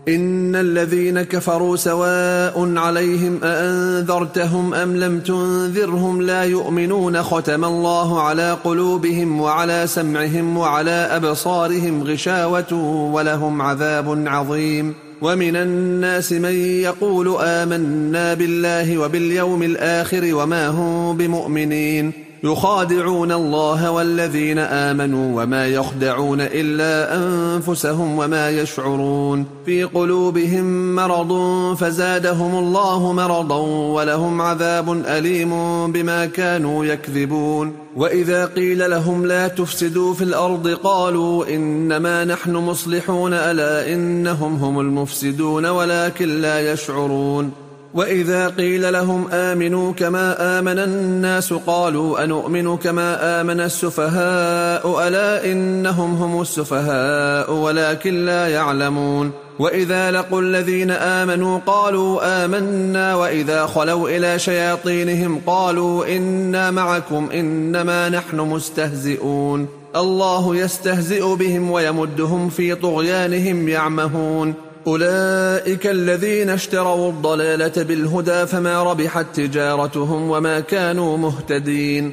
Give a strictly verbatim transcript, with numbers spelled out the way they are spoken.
إن الذين كفروا سواء عليهم أأنذرتهم أم لم تنذرهم لا يؤمنون ختم الله على قلوبهم وعلى سمعهم وعلى أبصارهم غشاوة ولهم عذاب عظيم. ومن الناس من يقول آمنا بالله وباليوم الآخر وما هم بمؤمنين يخادعون الله والذين آمنوا وما يخدعون إلا أنفسهم وما يشعرون في قلوبهم مرض فزادهم الله مرضا ولهم عذاب أليم بما كانوا يكذبون. وإذا قيل لهم لا تفسدوا في الأرض قالوا إنما نحن مصلحون ألا إنهم هم المفسدون ولكن لا يشعرون. وإذا قيل لهم آمنوا كما آمن الناس قالوا أنؤمن كما آمن السفهاء ألا إنهم هم السفهاء ولكن لا يعلمون. وإذا لقوا الذين آمنوا قالوا آمنا وإذا خلوا إلى شياطينهم قالوا إنا معكم إنما نحن مستهزئون الله يستهزئ بهم ويمدهم في طغيانهم يعمهون. أولئك الذين اشتروا الضلالة بالهدى فما ربحت تجارتهم وما كانوا مهتدين.